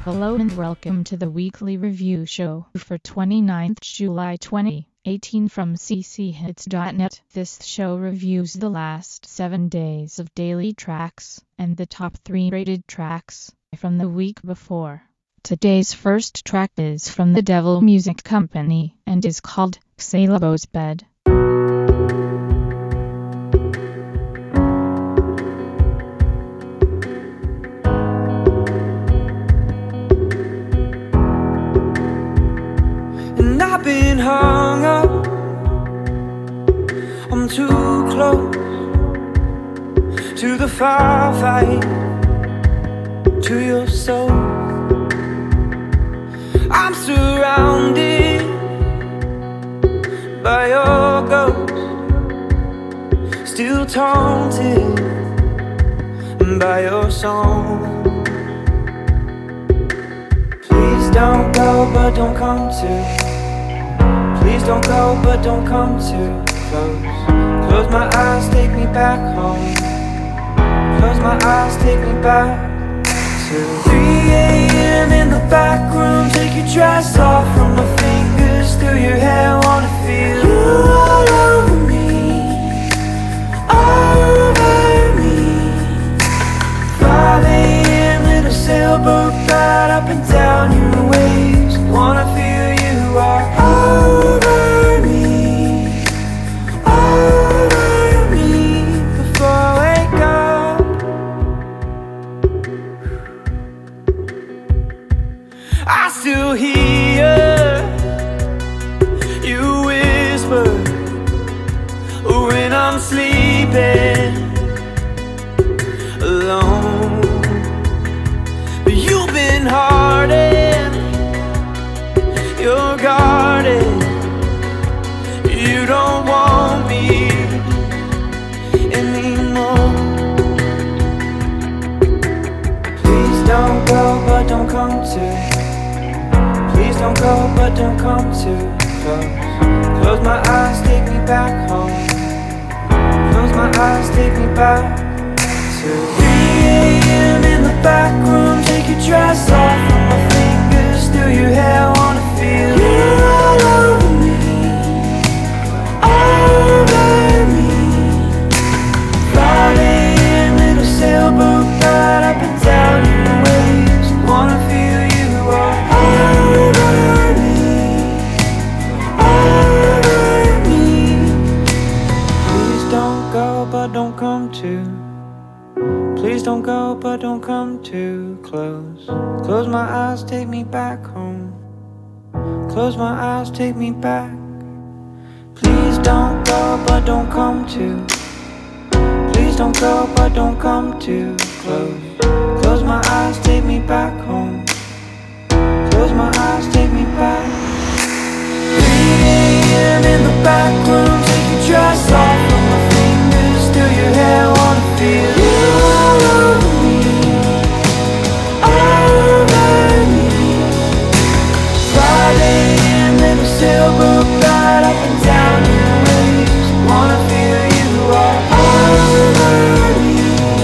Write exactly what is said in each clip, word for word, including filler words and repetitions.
Hello and welcome to the weekly review show for twenty-ninth July twenty eighteen from c c hits dot net. This show reviews the last seven days of daily tracks and the top three rated tracks from the week before. Today's first track is from the Devil Music Company and is called Xalabo's Bed. I've been hung up, I'm too close to the firefight, to your soul. I'm surrounded by your ghost, still taunted by your song. Please don't go, but don't come too. Please don't go, but don't come too close. Close my eyes, take me back home. Close my eyes, take me back to three a.m. in the back room. Take your dress off from my fingers through your hair. Wanna feel you all over me, over me. five a.m. little sailboat ride up and down your waves. Wanna feel you are over me, over me. Before I wake up, I still hear you whisper when I'm sleeping alone. But you've been hardened, you're guarded, you don't want me anymore. Please don't go, but don't come too. Please don't go, but don't come too close. Close my eyes, take me back home. Close my eyes, take me back to three a.m. in the back room. Take your dress off from my fingers through your hair. Wanna feel you all over me, over me. five a.m. little sailboat ride up and down your waves. Wanna feel you all over me, over me. Please don't go, but don't come too. Please don't go, but don't come too close. Close my eyes, take me back home. Close my eyes, take me back. Please don't go, but don't come too. Please don't go, but don't come too close. Close my eyes, take me back home. Close my eyes, take me back. three a.m. in the back room. Take your dress off from my fingers through your hair. Wanna feel you all over me, over me. five a.m. little sailboat ride up and down your waves. Wanna feel you all over me,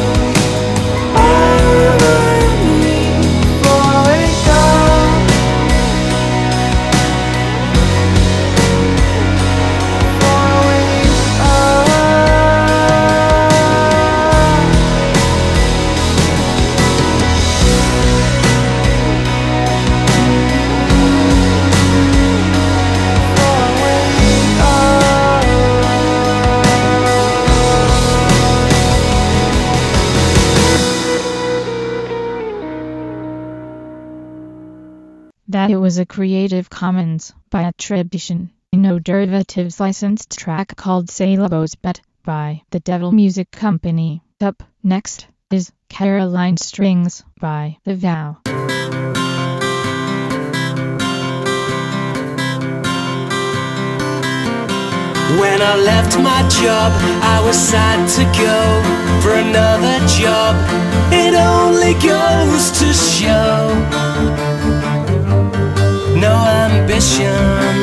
over me. Before I wake up, before I wake up. That it was a Creative Commons by attribution, no derivatives licensed track called Xalabo's Bed by the Devil Music Company. Up next is Caroline Strings by The Vow. When I left my job, I was sad to go for another job. It only goes to show no ambition.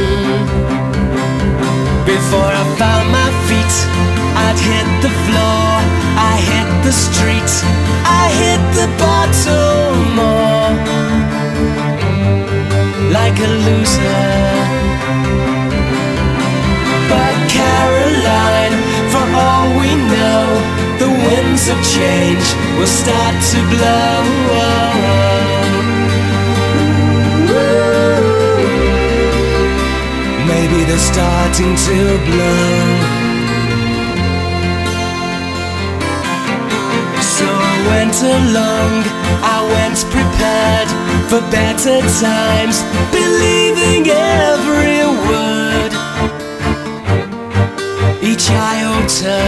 Before I found my feet, I'd hit the floor, I hit the street, I hit the bottle more. like a loser. But Caroline, for all we know, the winds of change will start to blow. Maybe they're starting to blow. So I went along, I went prepared for better times, believing every word, each iota.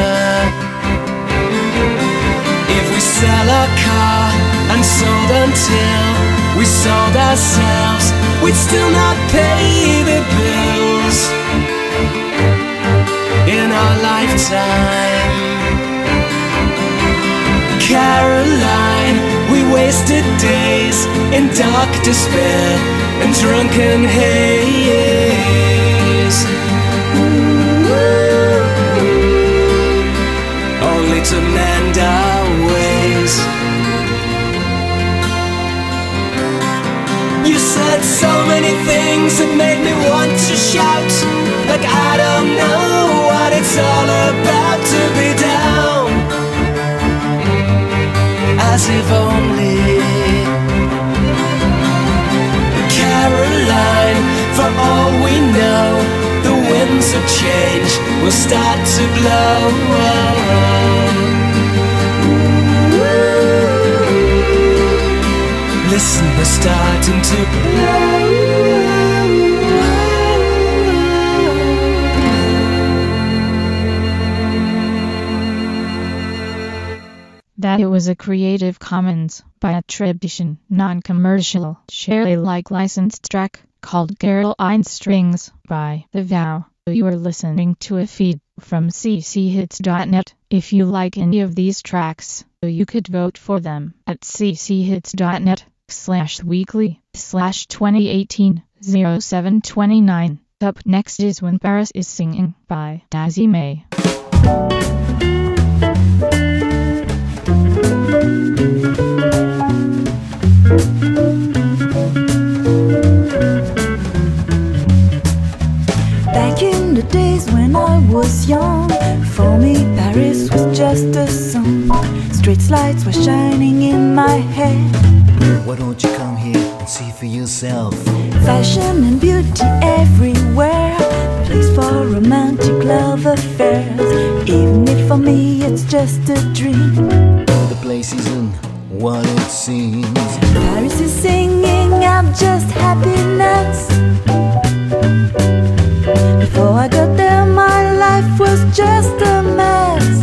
If we sell a car and sold until we sold ourselves, we'd still not pay the bills in our lifetime. Caroline, we wasted days in dark despair and drunken haze, only to mend our ways. You said so many things that made me want to shout, like I don't know what it's all about to be down, as if only. Caroline, for all we know, the winds of change will start to blow. Listen, they're starting to blow. That it was a Creative Commons by attribution, non-commercial, share Alike licensed track called Caroline Strings by The Vow. You are listening to a feed from c c hits dot net. If you like any of these tracks, you could vote for them at c c hits dot net slash weekly slash twenty eighteen oh seven twenty-nine. Up next is When Paris is Singing by Dazzy May. Back in the days when I was young, for me Paris was just a song. Street lights were shining in my head. Why don't you come here and see for yourself? Fashion and beauty everywhere, place for romantic love affairs. Even if for me it's just a dream, The place isn't what it seems. Paris is singing, I'm just happiness. Before I got there my life was just a mess.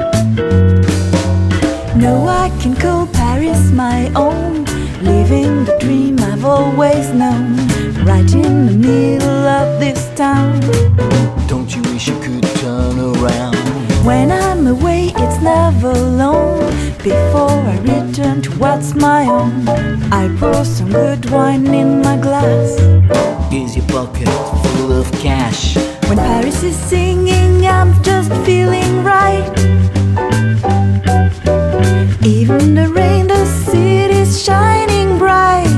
No, I can call Paris my own, living the dream I've always known, right in the middle of this town. Don't you wish you could turn around? When I'm away it's never long. Before I return to what's my own, I pour some good wine in my glass. Is your pocket full of cash? When Paris is singing I'm just feeling right. Even the rain, the city's shining bright.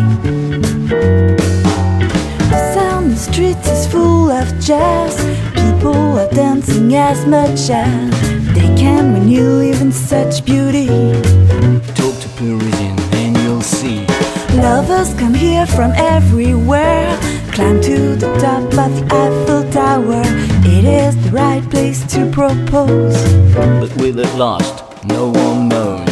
The sound in the streets is full of jazz. People are dancing as much as they can when you live in such beauty. Talk to Parisian and you'll see. Lovers come here from everywhere, climb to the top of the Eiffel Tower. It is the right place to propose, But will it last? No one knows.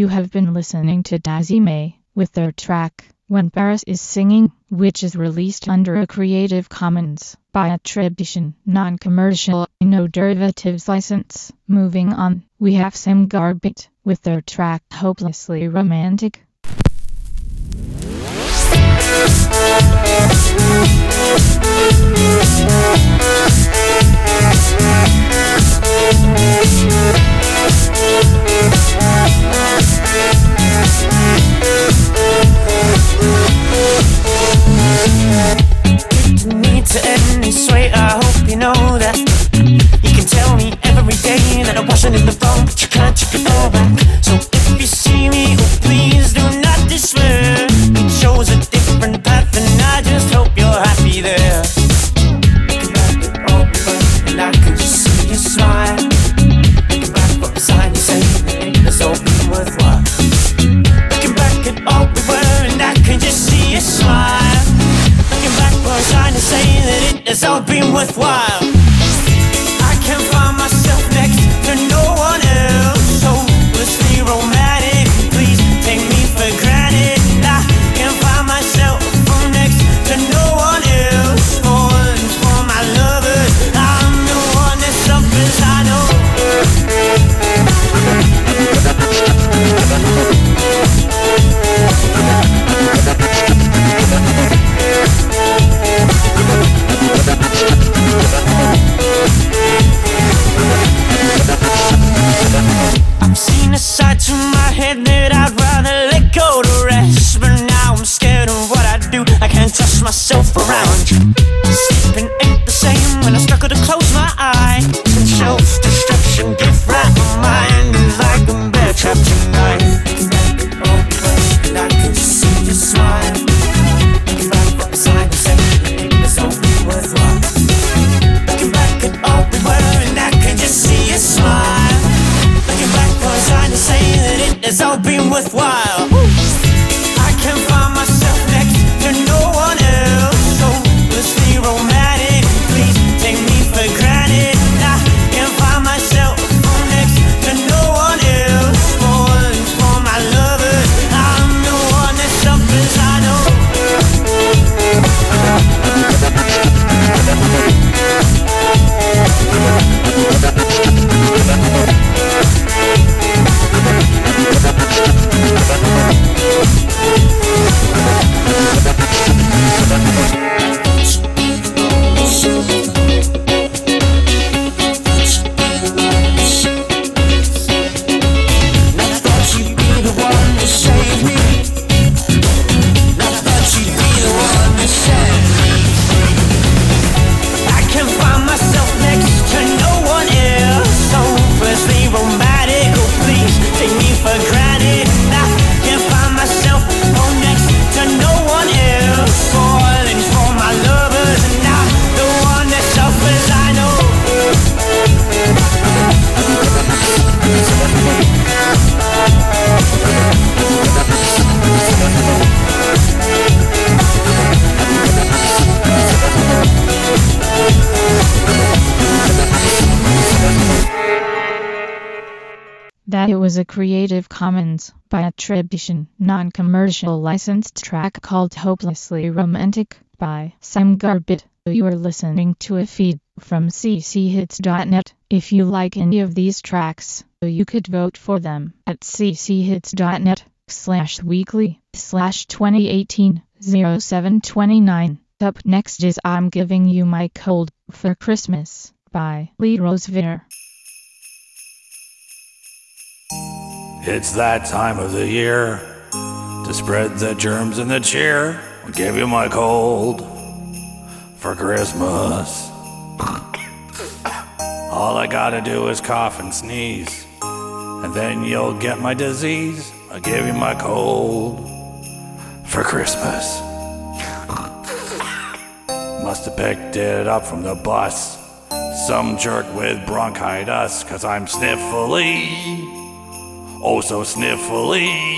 You have been listening to Dazzy May with their track When Paris is Singing, which is released under a Creative Commons by attribution, non-commercial, no derivatives license. Moving on, we have Sam Garbett with their track Hopelessly Romantic. Didn't need to end this way, I hope you know that. You can tell me every day that I wasn't in the wrong, but you can't take it all back. So if you see me, oh please do not despair. You chose a different path and I just hope you're happy there. Looking back at all we were and I can just see you smile. Looking back what was I to say that it has all been worthwhile. Looking back at all we were and I can just see you smile. Looking back what was I to say that it has all been worthwhile. I can't find myself next to no one else. Hopelessly romantic, please take me for granted. I can't find myself next to no one else. Falling for my lovers, I'm the one that suffers, I know. I've seen a side to my head that I'd rather let go to rest, but now I'm scared of what I do. I can't trust myself around you. Sleeping ain't the same when I struggle to close my eyes. And self-destruction gets right. My mind is like a bear trapped tonight. And I can see you smile. Looking back from the side and say it's only worthwhile. Looking back at all we were and I can just see you smile. Looking back for a sign to say that it has all been worthwhile. I can't find myself next to no one else. Hopelessly romantic, please take me for granted. I can't find myself next to no one else. Falling for my lovers, I'm the one that suffers, I know. That it was a Creative Commons by attribution, non-commercial licensed track called Hopelessly Romantic by Sam Garbett. You are listening to a feed from c c hits dot net. If you like any of these tracks, you could vote for them at c c hits dot net slash weekly slash twenty eighteen oh seven twenty-nine. Up next is I'm Giving You My Cold for Christmas by Lee Rosevere. It's that time of the year to spread the germs and the cheer. I'll give you my cold for Christmas. All I gotta do is cough and sneeze, and then you'll get my disease. I'll give you my cold for Christmas. Must have picked it up from the bus. Some jerk with bronchitis, 'cause I'm sniffly. Oh, so sniffly.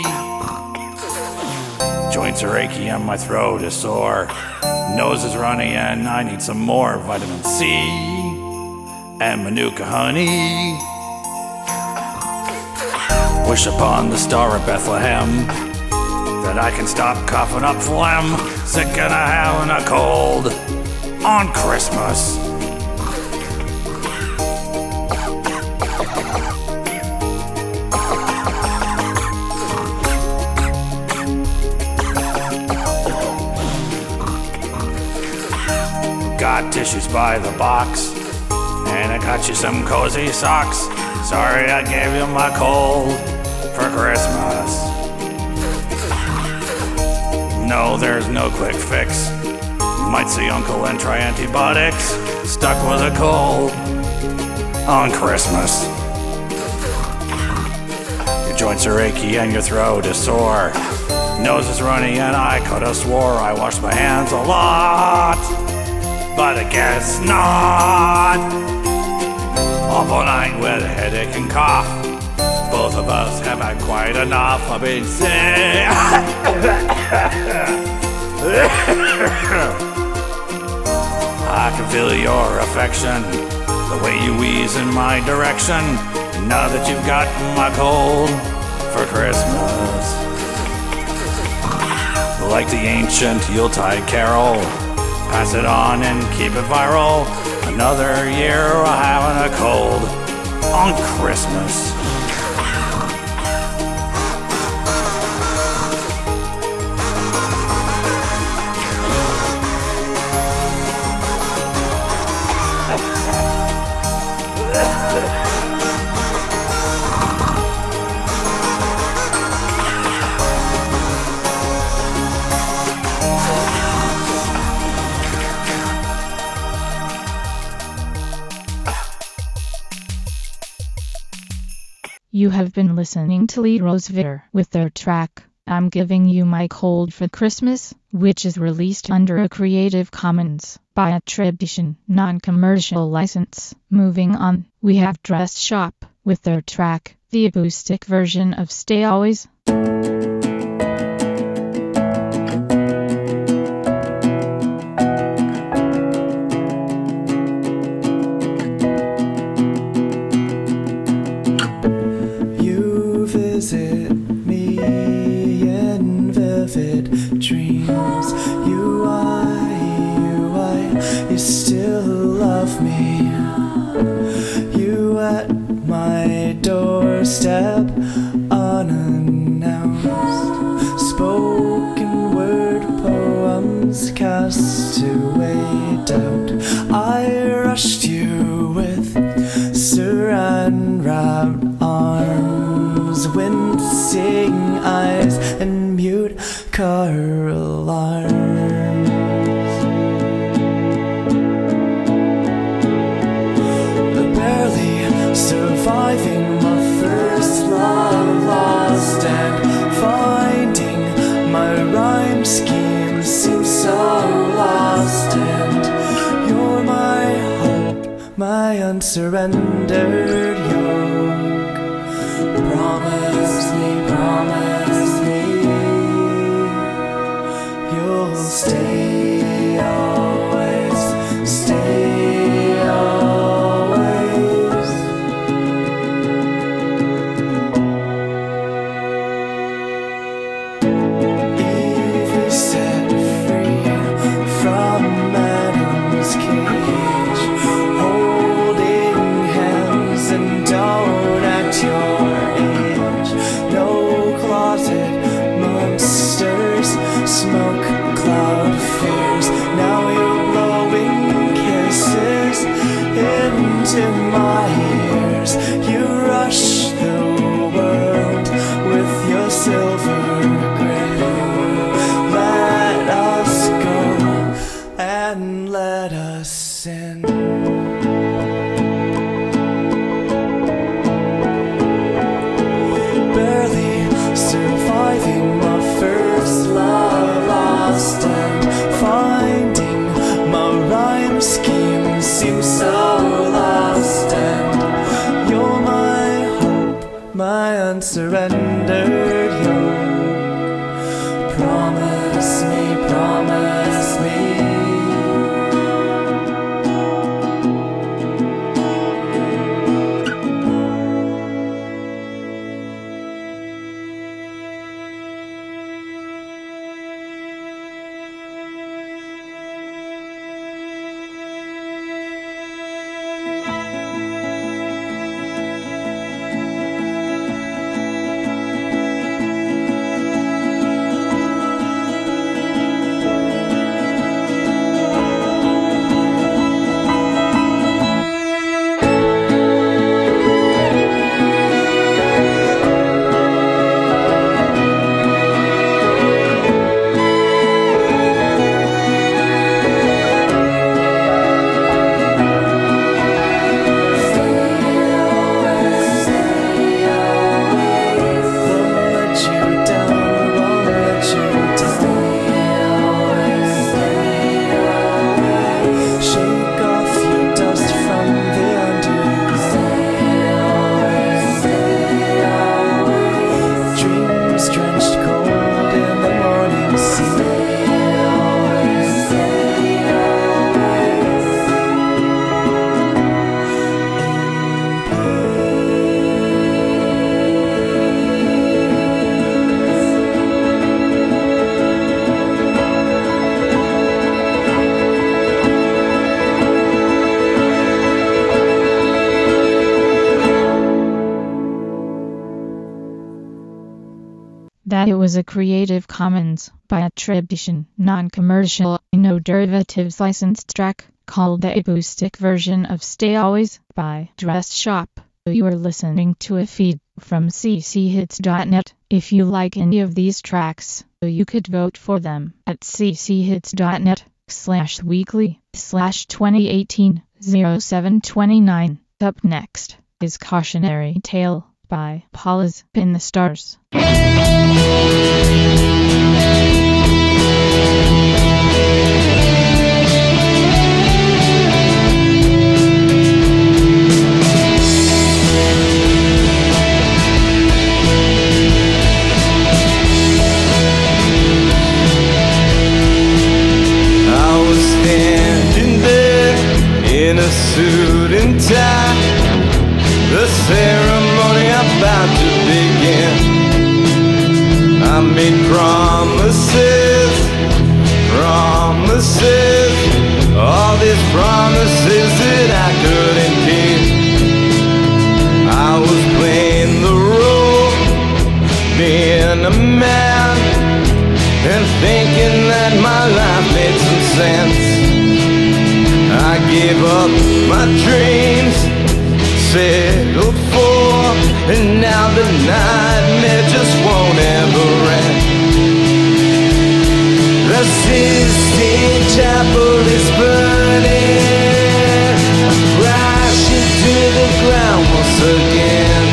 Joints are achy and my throat is sore. Nose is runny and I need some more vitamin C and Manuka honey. Wish upon the star of Bethlehem that I can stop coughing up phlegm, sick and a having a cold on Christmas. Got tissues by the box, and I got you some cozy socks. Sorry I gave you my cold for Christmas. No, there's no quick fix. Might see Uncle and try antibiotics. Stuck with a cold on Christmas. Your joints are achy and your throat is sore. Nose is runny and I coulda swore I washed my hands a lot, but I guess not. Awful night with a headache and cough. Both of us have had quite enough. I've been sick. I can feel your affection, the way you wheeze in my direction. Now that you've got my cold for Christmas, like the ancient Yuletide carol, pass it on and keep it viral. Another year of having a cold on Christmas. You have been listening to Lee Rosevere with their track, I'm Giving You My Cold for Christmas, which is released under a Creative Commons by attribution, non-commercial license. Moving on, we have Dress Shop with their track, the acoustic version of Stay Always. Visit me in vivid dreams. You, I, you, I, you still love me. You at my doorstep, unannounced. Spoken word poems cast away doubt. I rushed you with saran wrapped arms, wincing eyes, and mute car alarms. Barely surviving my first love lost, and finding my rhyme scheme seems so lost. And you're my hope, my unsurrendered yoke. Promise me, promise me, you'll stay always, stay always. Evie set free from Adam's cage, holding hands and don't act your age. No closet monsters, smoke cloud fears. Now you're blowing kisses into my ears. You rush the world with your silver grin. Let us go and let us sin. Barely surviving my first love lost, and finding my rhyme scheme seems so lost. And you're my hope, my unsurrendered yoke. Promise me, promise me, that it was a Creative Commons by attribution, non-commercial, no derivatives licensed track called the acoustic version of Stay Always by Dress Shop. You are listening to a feed from c c hits dot net. If you like any of these tracks, you could vote for them at c c hits dot net slash weekly slash twenty eighteen oh seven twenty-nine. Up next is Cautionary Tale by Paula's in the Stars. Suit and tie, the ceremony about to begin. I made promises, promises, all these promises that I couldn't keep. I was playing the role, being a man, and thinking that my life made some sense. I gave up my dreams, settled for, and now the nightmare just won't ever end. The Sistine Chapel is burning, I'm crashing to the ground once again.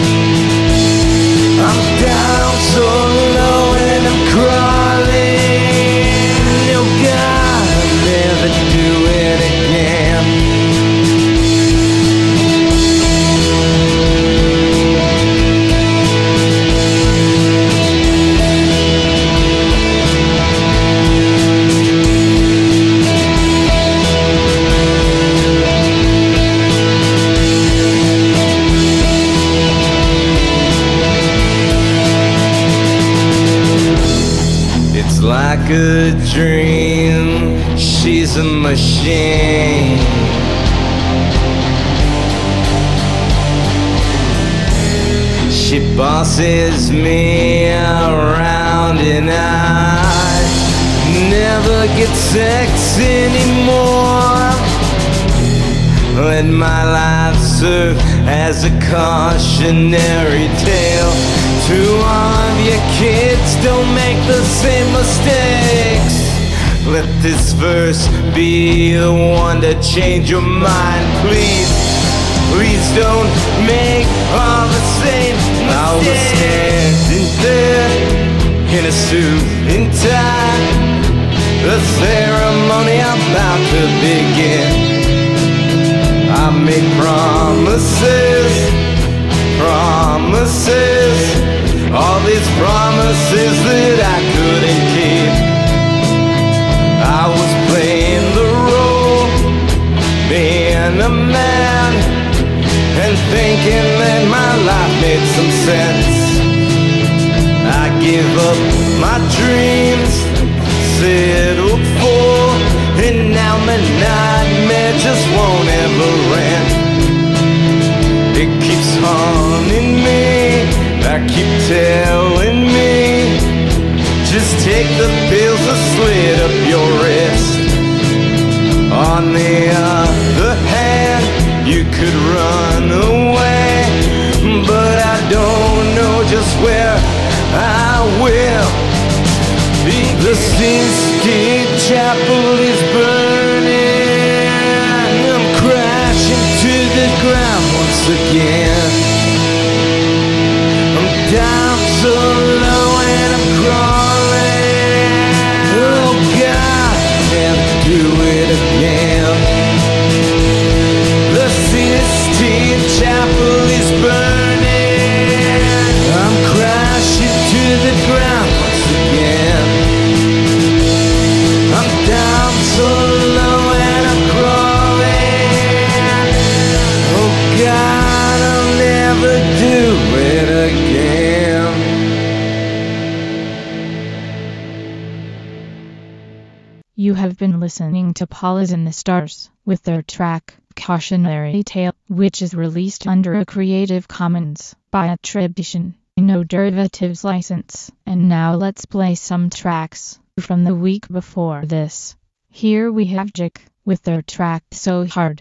I'm down so low and I'm crawling. Oh God, I'll never do it again. It's like a dream, she's a machine. She bosses me around and I never get sex anymore. Let my life serve as a cautionary tale to all of your kids, don't make the same mistakes. Let this verse be the one to change your mind, please. Please don't make all the same mistakes. I was standing there in a suit and tie, the ceremony about to begin. I made promises, promises, all these promises that I couldn't keep. I was playing the role, being a man, and thinking that my life made some sense. I gave up my dreams, settled for, and now my nightmare just won't ever end. It keeps haunting me, I keep telling me, just take the pills or slit up your wrist. On the other hand, you could run away, but I don't know just where I will. The Sistine Chapel is burning, I'm crashing to the ground once again. I'm down so low and I'm crawling. Oh God, never do it again. The Sistine Chapel is burning, I'm crashing to the ground once again. I'm down so low and I'm crawling. Oh God, I'll never do it again. You have been listening to Paula's in the Stars with their track Cautionary Tale, which is released under a Creative Commons by attribution, no derivatives license. And now let's play some tracks from the week before this. Here we have Jick with their track So Hard.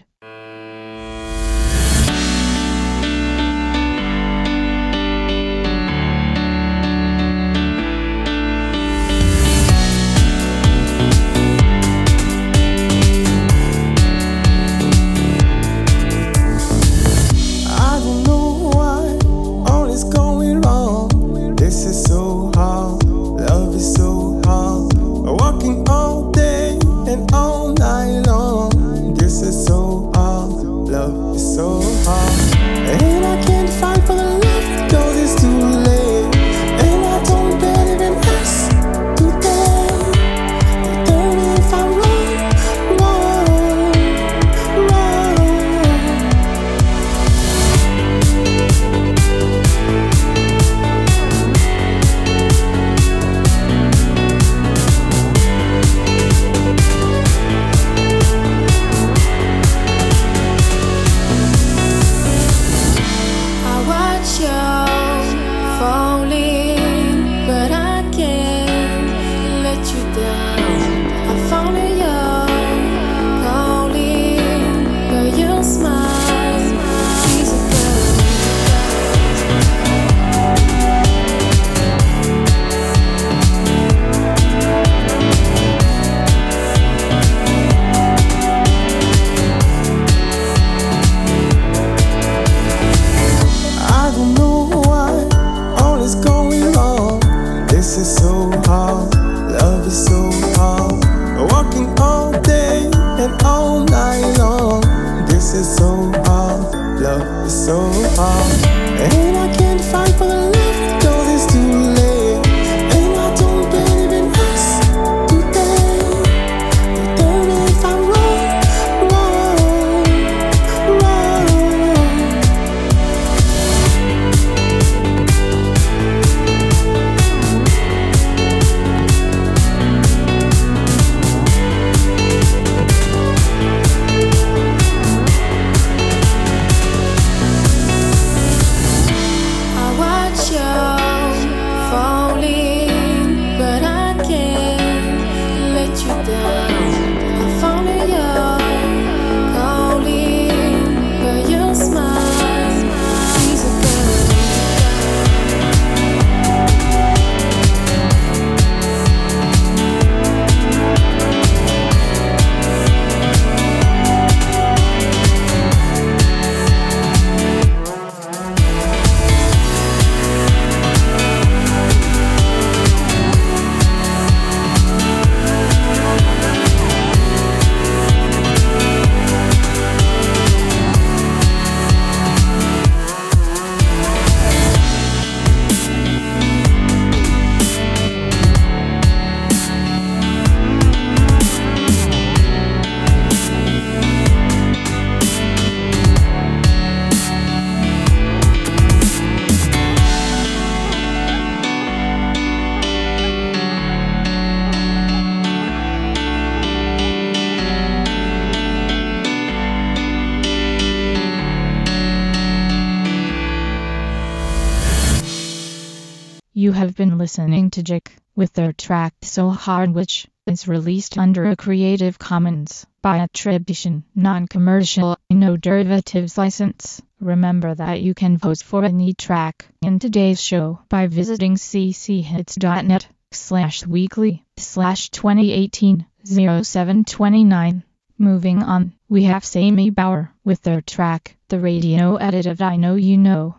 You have been listening to Jick with their track So Hard, which is released under a Creative Commons by attribution, non-commercial, no derivatives license. Remember that you can vote for any track in today's show by visiting cchits.net slash weekly slash 2018 07 29. Moving on, we have Sammy Bauer with their track The Radio Edit of I Know You Know.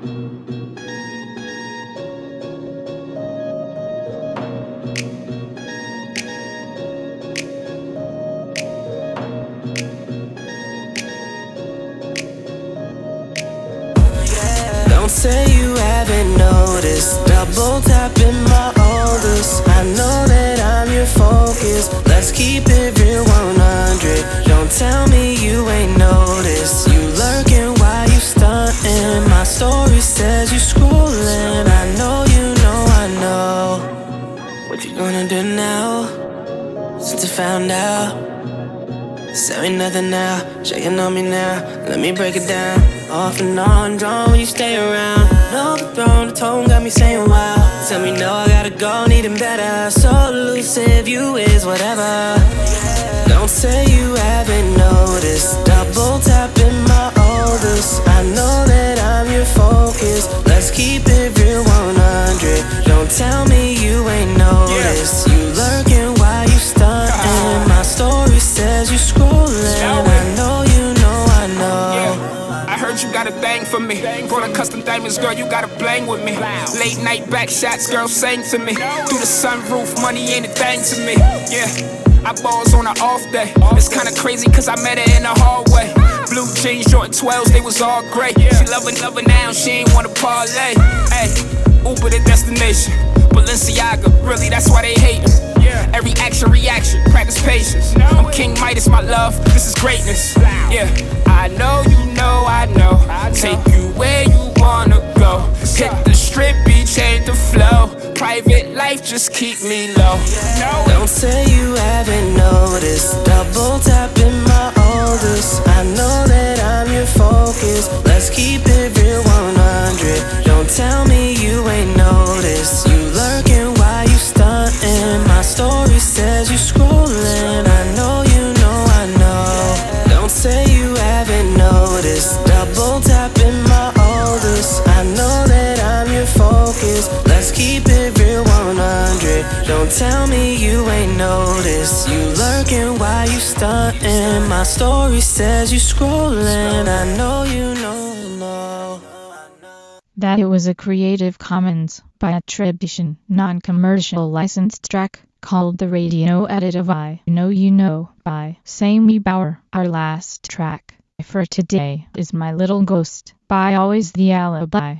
Don't say you haven't noticed. Double tapping my oldest. I know that I'm your focus. Let's keep it real one hundred. Don't tell me you ain't noticed. You lurking while you stunting. My story says you scrolling. I know you know I know. What you gonna do now? Since I found out. Say me nothing now. Shaking on me now. Let me break it down. Off and on, drawn when you stay around. No, the throne, the tone got me saying wow. Tell me no, I gotta go, needing better. So elusive, you is whatever. Don't say you haven't noticed. Double tapping my oldest. I know that I'm your focus. Let's keep it real one hundred. Don't tell me you ain't noticed. You lurking while you stuntin'. My story says you scrollin'. I know you know I know. I heard you got a thing for me. Brought a custom diamonds, girl, you gotta bling with me. Late night back shots, girl, sang to me. Through the sunroof, money ain't a thing to me. Yeah, I balls on an off day. It's kinda crazy cause I met her in the hallway. Blue jeans, Jordan twelves, they was all gray. She loving, loving now, she ain't wanna parlay. Ay, Uber the destination. Balenciaga, really that's why they hatin'. Every action, reaction, practice patience. I'm King Midas, my love, this is greatness. Yeah, I know you know, I know. Take you where you wanna go. Hit the strip, beach, change the flow. Private life, just keep me low. Don't say you haven't noticed. Double tapping my oldest. I know that I'm your focus. Let's keep it real one hundred. Don't tell me you ain't noticed. You lurking while you stuntin'. My story says you scrollin'. I know you know I know. Don't say you haven't noticed. Double tapping my oldest. I know that I'm your focus. Let's keep it real one hundred. Don't tell me you ain't noticed. You lurking while you stuntin'. My story says you scrollin'. I know you know I know. That it was a Creative Commons by attribution, non-commercial licensed track called The Radio Edit of I Know You Know by Sammy Bauer. Our last track for today is My Little Ghost by Always the Alibi.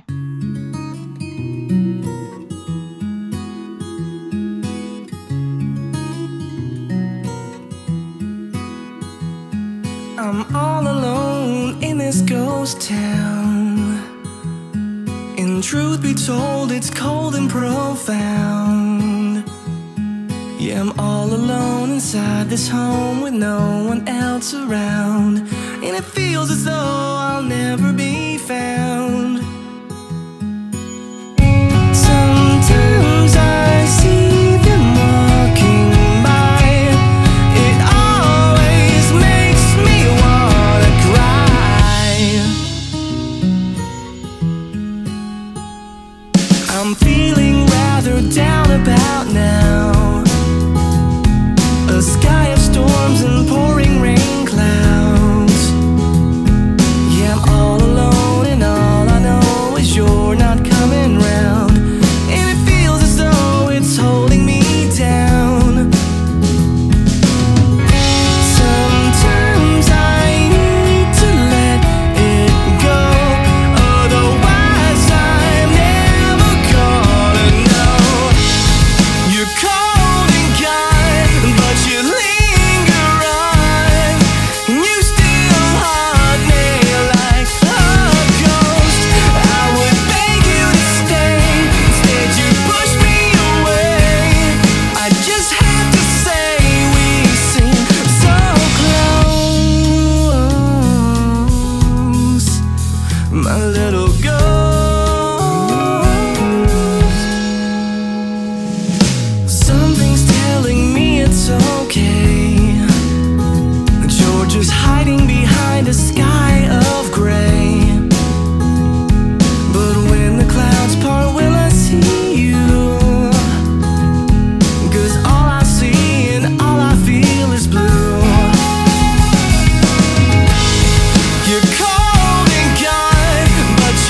I'm all alone in this ghost town. And truth be told, it's cold and profound. Yeah, I'm all alone inside this home with no one else around. And it feels as though I'll never be found. Sometimes I see them walking by. It always makes me wanna cry. I'm feeling rather down about now. A sky of storms and pouring rain clouds. Yeah, I'm all alone and all I know is you're not coming round. And it feels as though it's holding me down. Sometimes I need to let it go. Otherwise I'm never gonna know. You're cold and kind, but you linger on. You still haunt me like a ghost. I would beg you to stay. Instead you push me away. I just have to say we seem so close. My little ghost. Something's telling me it's okay, that you're just hiding behind a sky of gray. But when the clouds part, will I see you? 'Cause all I see and all I feel is blue. You're cold and kind, but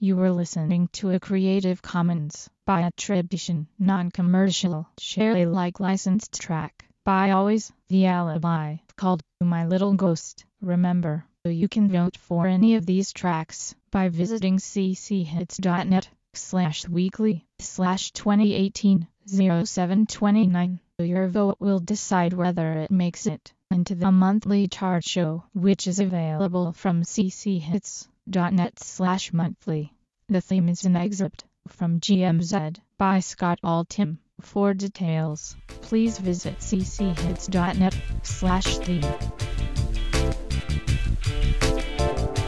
You were listening to a Creative Commons by attribution, non-commercial, share Alike licensed track by Always the Alibi called My Little Ghost. Remember, you can vote for any of these tracks by visiting cchits.net slash weekly slash 2018 07 29. Your vote will decide whether it makes it into the monthly chart show, which is available from cchits.net slash monthly. The theme is an excerpt from G M Z by Scott Altham. For details, please visit cchits.net slash theme.